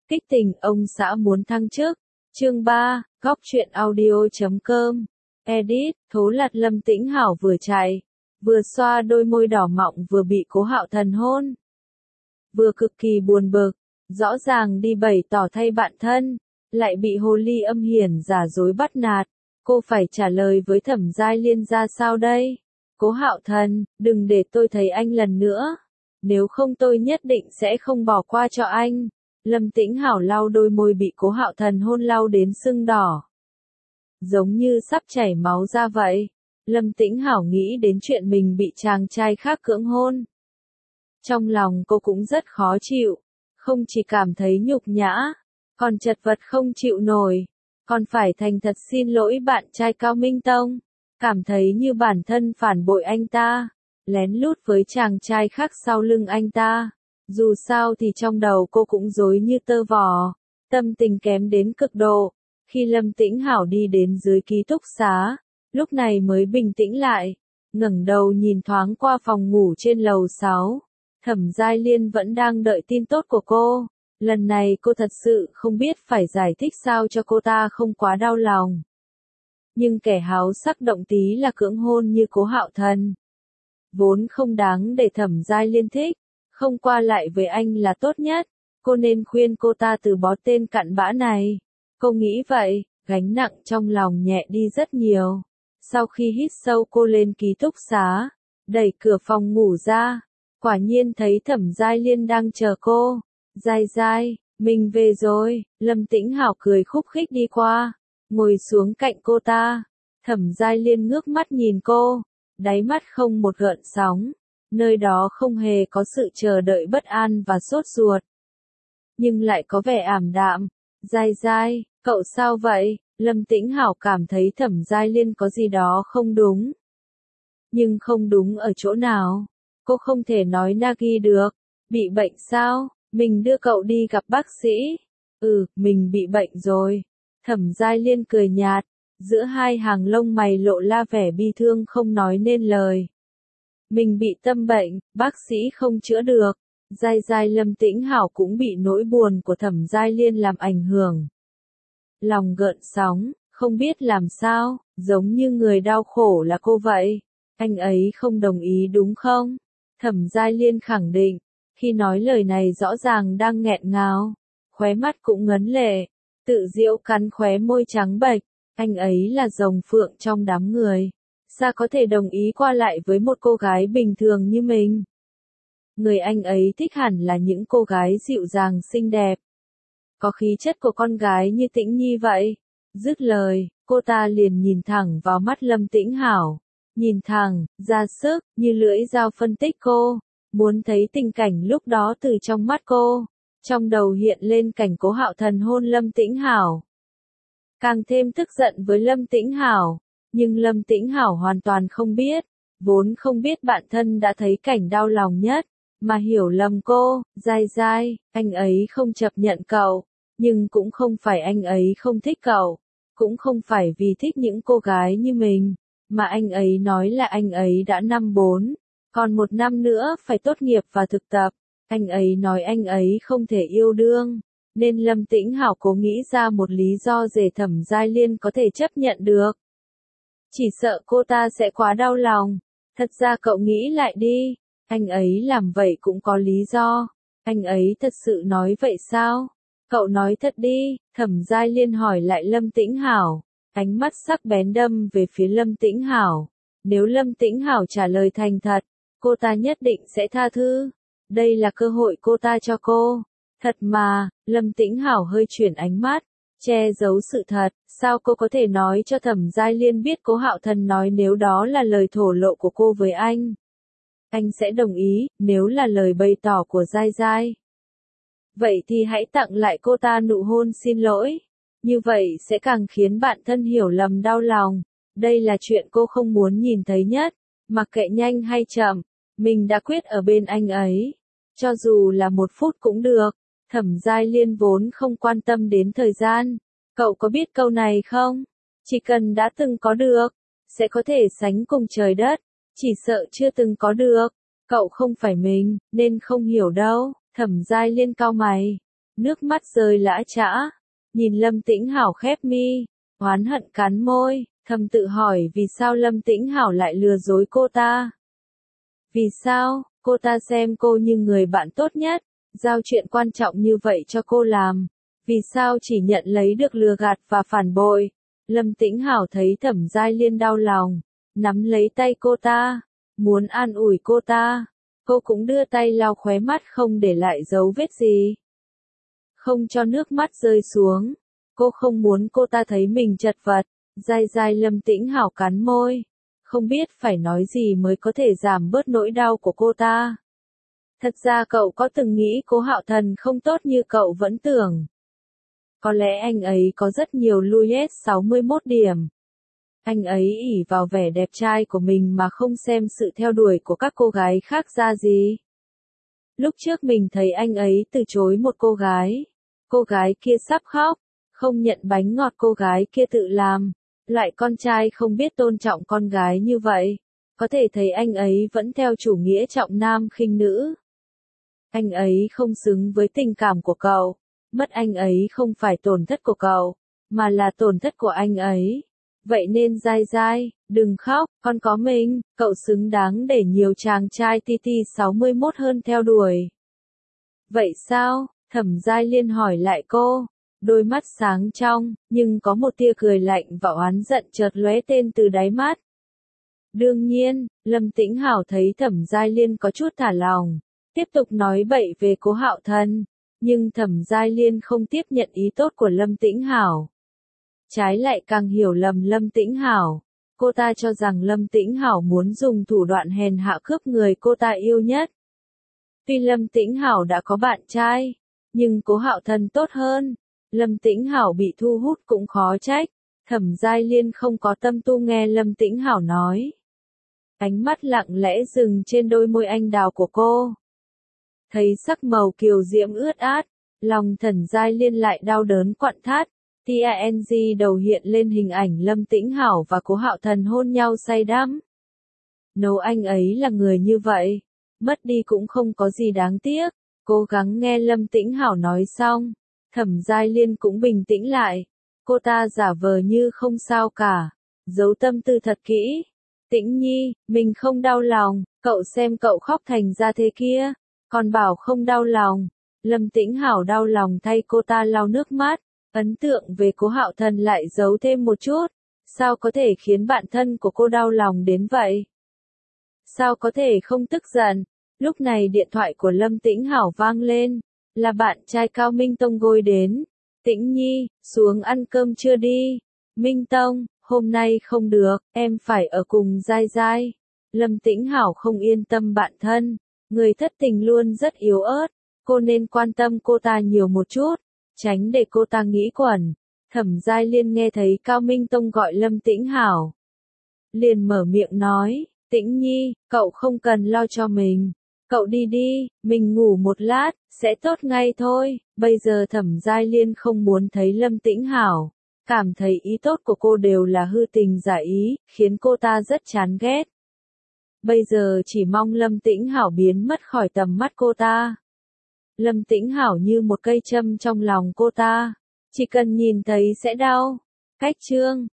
Kích tình ông xã muốn thăng chức. Chương 3, góc truyện audio.com. Edit, Thố Lạt. Lâm Tĩnh Hảo vừa chạy, vừa xoa đôi môi đỏ mọng vừa bị Cố Hạo Thần hôn. Vừa cực kỳ buồn bực, rõ ràng đi bày tỏ thay bạn thân, lại bị hồ ly âm hiểm giả dối bắt nạt. Cô phải trả lời với Thẩm Giai Liên ra sao đây? Cố Hạo Thần, đừng để tôi thấy anh lần nữa. Nếu không tôi nhất định sẽ không bỏ qua cho anh. Lâm Tĩnh Hảo lau đôi môi bị Cố Hạo Thần hôn lau đến sưng đỏ, giống như sắp chảy máu ra vậy. Lâm Tĩnh Hảo nghĩ đến chuyện mình bị chàng trai khác cưỡng hôn. Trong lòng cô cũng rất khó chịu, không chỉ cảm thấy nhục nhã, còn chật vật không chịu nổi, còn phải thành thật xin lỗi bạn trai Cao Minh Tông, cảm thấy như bản thân phản bội anh ta, lén lút với chàng trai khác sau lưng anh ta. Dù sao thì trong đầu cô cũng rối như tơ vò, tâm tình kém đến cực độ. Khi Lâm Tĩnh Hảo đi đến dưới ký túc xá, lúc này mới bình tĩnh lại, ngẩng đầu nhìn thoáng qua phòng ngủ trên lầu 6. Thẩm Giai Liên vẫn đang đợi tin tốt của cô. Lần này cô thật sự không biết phải giải thích sao cho cô ta không quá đau lòng. Nhưng kẻ háo sắc động tí là cưỡng hôn như Cố Hạo Thần, vốn không đáng để Thẩm Giai Liên thích. Không qua lại với anh là tốt nhất, cô nên khuyên cô ta từ bỏ tên cặn bã này. Cô nghĩ vậy, gánh nặng trong lòng nhẹ đi rất nhiều. Sau khi hít sâu cô lên ký túc xá, đẩy cửa phòng ngủ ra, quả nhiên thấy Thẩm Giai Liên đang chờ cô. Giai Giai, mình về rồi. Lâm Tĩnh Hảo cười khúc khích đi qua, ngồi xuống cạnh cô ta. Thẩm Giai Liên ngước mắt nhìn cô, đáy mắt không một gợn sóng. Nơi đó không hề có sự chờ đợi bất an và sốt ruột, nhưng lại có vẻ ảm đạm. Giai Giai, cậu sao vậy? Lâm Tĩnh Hảo cảm thấy Thẩm Giai Liên có gì đó không đúng. Nhưng không đúng ở chỗ nào? Cô không thể nói Nagi được. Bị bệnh sao? Mình đưa cậu đi gặp bác sĩ. Mình bị bệnh rồi. Thẩm Giai Liên cười nhạt, giữa hai hàng lông mày lộ ra vẻ bi thương không nói nên lời. Mình bị tâm bệnh, bác sĩ không chữa được. Giai Giai. Lâm Tĩnh Hảo cũng bị nỗi buồn của Thẩm Giai Liên làm ảnh hưởng. Lòng gợn sóng, không biết làm sao, giống như người đau khổ là cô vậy. Anh ấy không đồng ý đúng không? Thẩm Giai Liên khẳng định, khi nói lời này rõ ràng đang nghẹn ngào, khóe mắt cũng ngấn lệ, tự giễu cắn khóe môi trắng bệch. Anh ấy là rồng phượng trong đám người, sao có thể đồng ý qua lại với một cô gái bình thường như mình? Người anh ấy thích hẳn là những cô gái dịu dàng xinh đẹp, có khí chất của con gái như Tĩnh Nhi vậy. Dứt lời, cô ta liền nhìn thẳng vào mắt Lâm Tĩnh Hảo, nhìn thẳng, ra sức, như lưỡi dao phân tích cô, muốn thấy tình cảnh lúc đó từ trong mắt cô. Trong đầu hiện lên cảnh Cố Hạo Thần hôn Lâm Tĩnh Hảo, càng thêm tức giận với Lâm Tĩnh Hảo. Nhưng Lâm Tĩnh Hảo hoàn toàn không biết, vốn không biết bạn thân đã thấy cảnh đau lòng nhất, mà hiểu lầm cô. Giai Giai, anh ấy không chấp nhận cậu, nhưng cũng không phải anh ấy không thích cậu, cũng không phải vì thích những cô gái như mình, mà anh ấy nói là anh ấy đã năm 4, còn 1 năm nữa phải tốt nghiệp và thực tập. Anh ấy nói anh ấy không thể yêu đương, nên Lâm Tĩnh Hảo cố nghĩ ra một lý do để Thẩm Giai Liên có thể chấp nhận được. Chỉ sợ cô ta sẽ quá đau lòng. Thật ra cậu nghĩ lại đi, anh ấy làm vậy cũng có lý do. Anh ấy thật sự nói vậy sao? Cậu nói thật đi. Thẩm Giai Liên hỏi lại Lâm Tĩnh Hảo, ánh mắt sắc bén đâm về phía Lâm Tĩnh Hảo. Nếu Lâm Tĩnh Hảo trả lời thành thật, cô ta nhất định sẽ tha thứ. Đây là cơ hội cô ta cho cô. Thật mà. Lâm Tĩnh Hảo hơi chuyển ánh mắt, che giấu sự thật. Sao cô có thể nói cho Thẩm Giai Liên biết Cố Hạo Thần nói nếu đó là lời thổ lộ của cô với anh sẽ đồng ý. Nếu là lời bày tỏ của Giai Giai, vậy thì hãy tặng lại cô ta nụ hôn xin lỗi. Như vậy sẽ càng khiến bạn thân hiểu lầm đau lòng. Đây là chuyện cô không muốn nhìn thấy nhất. Mặc kệ nhanh hay chậm, mình đã quyết ở bên anh ấy. Cho dù là 1 phút cũng được. Thẩm Giai Liên vốn không quan tâm đến thời gian. Cậu có biết câu này không? Chỉ cần đã từng có được, sẽ có thể sánh cùng trời đất. Chỉ sợ chưa từng có được, cậu không phải mình, nên không hiểu đâu. Thẩm Giai Liên cau mày, Nước mắt rơi lã chã. Nhìn Lâm Tĩnh Hảo khép mi, oán hận cắn môi, thầm tự hỏi vì sao Lâm Tĩnh Hảo lại lừa dối cô ta. Vì sao, cô ta xem cô như người bạn tốt nhất, giao chuyện quan trọng như vậy cho cô làm. Vì sao chỉ nhận lấy được lừa gạt và phản bội. Lâm Tĩnh Hảo thấy Thẩm Giai Liên đau lòng, nắm lấy tay cô ta, muốn an ủi cô ta. Cô cũng đưa tay lau khóe mắt không để lại dấu vết gì. Không cho nước mắt rơi xuống. Cô không muốn cô ta thấy mình chật vật. Dai dai Lâm Tĩnh Hảo cắn môi. Không biết phải nói gì mới có thể giảm bớt nỗi đau của cô ta. Thật ra cậu có từng nghĩ Cố Hạo Thần không tốt như cậu vẫn tưởng. Có lẽ anh ấy có rất nhiều LUIS 61 điểm. Anh ấy ỷ vào vẻ đẹp trai của mình mà không xem sự theo đuổi của các cô gái khác ra gì. Lúc trước mình thấy anh ấy từ chối một cô gái. Cô gái kia sắp khóc, không nhận bánh ngọt cô gái kia tự làm. Loại con trai không biết tôn trọng con gái như vậy. Có thể thấy anh ấy vẫn theo chủ nghĩa trọng nam khinh nữ. Anh ấy không xứng với tình cảm của cậu. Mất anh ấy không phải tổn thất của cậu, mà là tổn thất của anh ấy. Vậy nên dai dai, đừng khóc, con có mình, cậu xứng đáng để nhiều chàng trai TT61 hơn theo đuổi. Vậy sao? Thẩm Giai Liên hỏi lại cô, đôi mắt sáng trong, nhưng có một tia cười lạnh và oán giận chợt lóe tên từ đáy mắt. Đương nhiên, Lâm Tĩnh Hảo thấy Thẩm Giai Liên có chút thả lòng, tiếp tục nói bậy về Cố Hạo Thần, nhưng Thẩm Giai Liên không tiếp nhận ý tốt của Lâm Tĩnh Hảo. Trái lại càng hiểu lầm Lâm Tĩnh Hảo. Cô ta cho rằng Lâm Tĩnh Hảo muốn dùng thủ đoạn hèn hạ cướp người cô ta yêu nhất. Tuy Lâm Tĩnh Hảo đã có bạn trai, nhưng Cố Hạo Thần tốt hơn. Lâm Tĩnh Hảo bị thu hút cũng khó trách. Thẩm Giai Liên không có tâm tu nghe Lâm Tĩnh Hảo nói. Ánh mắt lặng lẽ dừng trên đôi môi anh đào của cô. Thấy sắc màu kiều diễm ướt át, lòng Thẩm Giai Liên lại đau đớn quặn thắt. TNG đầu hiện lên hình ảnh Lâm Tĩnh Hảo và Cố Hạo Thần hôn nhau say đắm. Nếu anh ấy là người như vậy, mất đi cũng không có gì đáng tiếc. Cố gắng nghe Lâm Tĩnh Hảo nói xong, Thẩm Giai Liên cũng bình tĩnh lại. Cô ta giả vờ như không sao cả, giấu tâm tư thật kỹ. Tĩnh Nhi, mình không đau lòng, cậu xem cậu khóc thành ra thế kia, còn bảo không đau lòng. Lâm Tĩnh Hảo đau lòng thay cô ta lau nước mắt. Ấn tượng về Cố Hạo Thần lại giấu thêm một chút. Sao có thể khiến bạn thân của cô đau lòng đến vậy? Sao có thể không tức giận? Lúc này điện thoại của Lâm Tĩnh Hảo vang lên. Là bạn trai Cao Minh Tông gôi đến. Tĩnh Nhi, xuống ăn cơm chưa đi? Minh Tông, hôm nay không được, em phải ở cùng Giai Giai. Lâm Tĩnh Hảo không yên tâm bạn thân. Người thất tình luôn rất yếu ớt. Cô nên quan tâm cô ta nhiều một chút. Tránh để cô ta nghĩ quẩn. Thẩm Giai Liên nghe thấy Cao Minh Tông gọi Lâm Tĩnh Hảo. Liền mở miệng nói, Tĩnh Nhi, cậu không cần lo cho mình. Cậu đi đi, mình ngủ một lát, sẽ tốt ngay thôi. Bây giờ Thẩm Giai Liên không muốn thấy Lâm Tĩnh Hảo. Cảm thấy ý tốt của cô đều là hư tình giả ý, khiến cô ta rất chán ghét. Bây giờ chỉ mong Lâm Tĩnh Hảo biến mất khỏi tầm mắt cô ta. Lâm Tĩnh Hảo như một cây châm trong lòng cô ta. Chỉ cần nhìn thấy sẽ đau. Cách chương